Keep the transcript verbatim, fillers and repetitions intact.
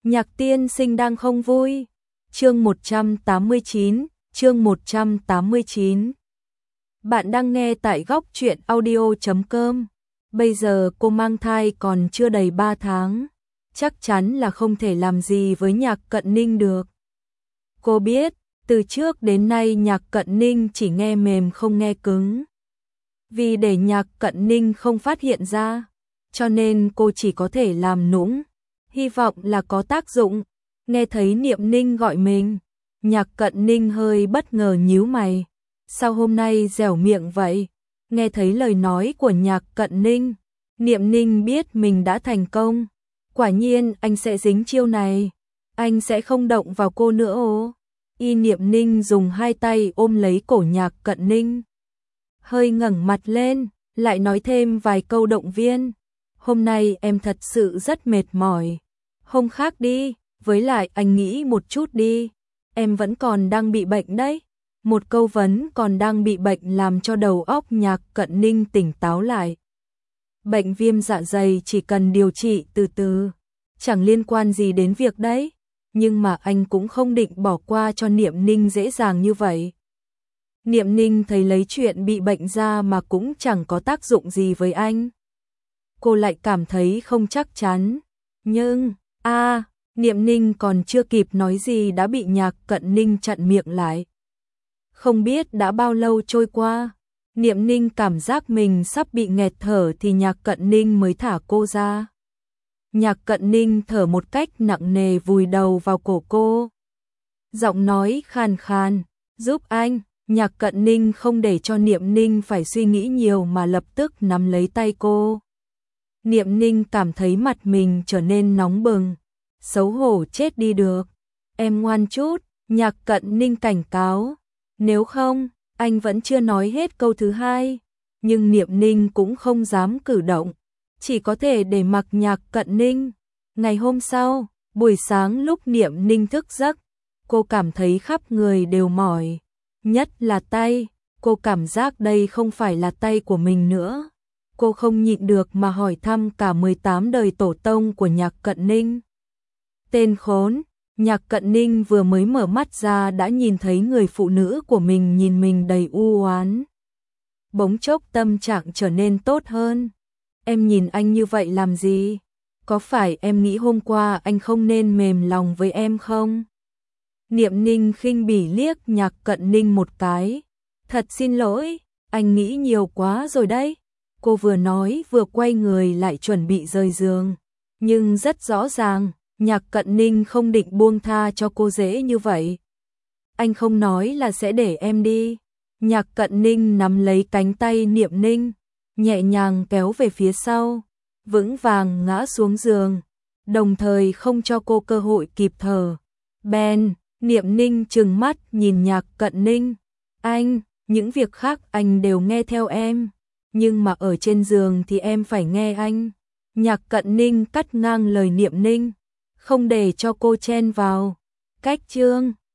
Nhạc tiên sinh đang không vui. Chương một trăm tám mươi chín, chương một trăm tám mươi chín. Bạn đang nghe tại góc truyện audio chấm com. Bây giờ cô mang thai còn chưa đầy ba tháng, chắc chắn là không thể làm gì với Nhạc Cận Ninh được. Cô biết, từ trước đến nay Nhạc Cận Ninh chỉ nghe mềm không nghe cứng. Vì để Nhạc Cận Ninh không phát hiện ra, cho nên cô chỉ có thể làm nũng, hy vọng là có tác dụng. Nghe thấy Niệm Ninh gọi mình, Nhạc Cận Ninh hơi bất ngờ nhíu mày. Sao hôm nay dẻo miệng vậy? Nghe thấy lời nói của Nhạc Cận Ninh, Niệm Ninh biết mình đã thành công. Quả nhiên anh sẽ dính chiêu này, anh sẽ không động vào cô nữa ố. Y Niệm Ninh dùng hai tay ôm lấy cổ Nhạc Cận Ninh, hơi ngẩng mặt lên, lại nói thêm vài câu động viên. Hôm nay em thật sự rất mệt mỏi, hôm khác đi, với lại anh nghĩ một chút đi, em vẫn còn đang bị bệnh đấy. Một câu vấn còn đang bị bệnh làm cho đầu óc Nhạc Cận Ninh tỉnh táo lại. Bệnh viêm dạ dày chỉ cần điều trị từ từ, chẳng liên quan gì đến việc đấy, nhưng mà anh cũng không định bỏ qua cho Niệm Ninh dễ dàng như vậy. Niệm Ninh thấy lấy chuyện bị bệnh ra mà cũng chẳng có tác dụng gì với anh. Cô lại cảm thấy không chắc chắn. Nhưng, a à, Niệm Ninh còn chưa kịp nói gì đã bị Nhạc Cận Ninh chặn miệng lại. Không biết đã bao lâu trôi qua, Niệm Ninh cảm giác mình sắp bị nghẹt thở thì Nhạc Cận Ninh mới thả cô ra. Nhạc Cận Ninh thở một cách nặng nề vùi đầu vào cổ cô. Giọng nói khàn khàn, giúp anh. Nhạc Cận Ninh không để cho Niệm Ninh phải suy nghĩ nhiều mà lập tức nắm lấy tay cô. Niệm Ninh cảm thấy mặt mình trở nên nóng bừng, xấu hổ chết đi được. Em ngoan chút, Nhạc Cận Ninh cảnh cáo. Nếu không, anh vẫn chưa nói hết câu thứ hai. Nhưng Niệm Ninh cũng không dám cử động, chỉ có thể để mặc Nhạc Cận Ninh. Ngày hôm sau, buổi sáng lúc Niệm Ninh thức giấc, cô cảm thấy khắp người đều mỏi. Nhất là tay, cô cảm giác đây không phải là tay của mình nữa. Cô không nhịn được mà hỏi thăm cả mười tám đời tổ tông của Nhạc Cận Ninh. Tên khốn, Nhạc Cận Ninh vừa mới mở mắt ra đã nhìn thấy người phụ nữ của mình nhìn mình đầy u oán. Bỗng chốc tâm trạng trở nên tốt hơn. Em nhìn anh như vậy làm gì? Có phải em nghĩ hôm qua anh không nên mềm lòng với em không? Niệm Ninh khinh bỉ liếc Nhạc Cận Ninh một cái. Thật xin lỗi, anh nghĩ nhiều quá rồi đấy. Cô vừa nói vừa quay người lại chuẩn bị rời giường. Nhưng rất rõ ràng, Nhạc Cận Ninh không định buông tha cho cô dễ như vậy. Anh không nói là sẽ để em đi. Nhạc Cận Ninh nắm lấy cánh tay Niệm Ninh, nhẹ nhàng kéo về phía sau, vững vàng ngã xuống giường, đồng thời không cho cô cơ hội kịp thở. Ben, Niệm Ninh trừng mắt nhìn Nhạc Cận Ninh. Anh, những việc khác anh đều nghe theo em, nhưng mà ở trên giường thì em phải nghe anh. Nhạc Cận Ninh cắt ngang lời Niệm Ninh, không để cho cô chen vào. Cách chương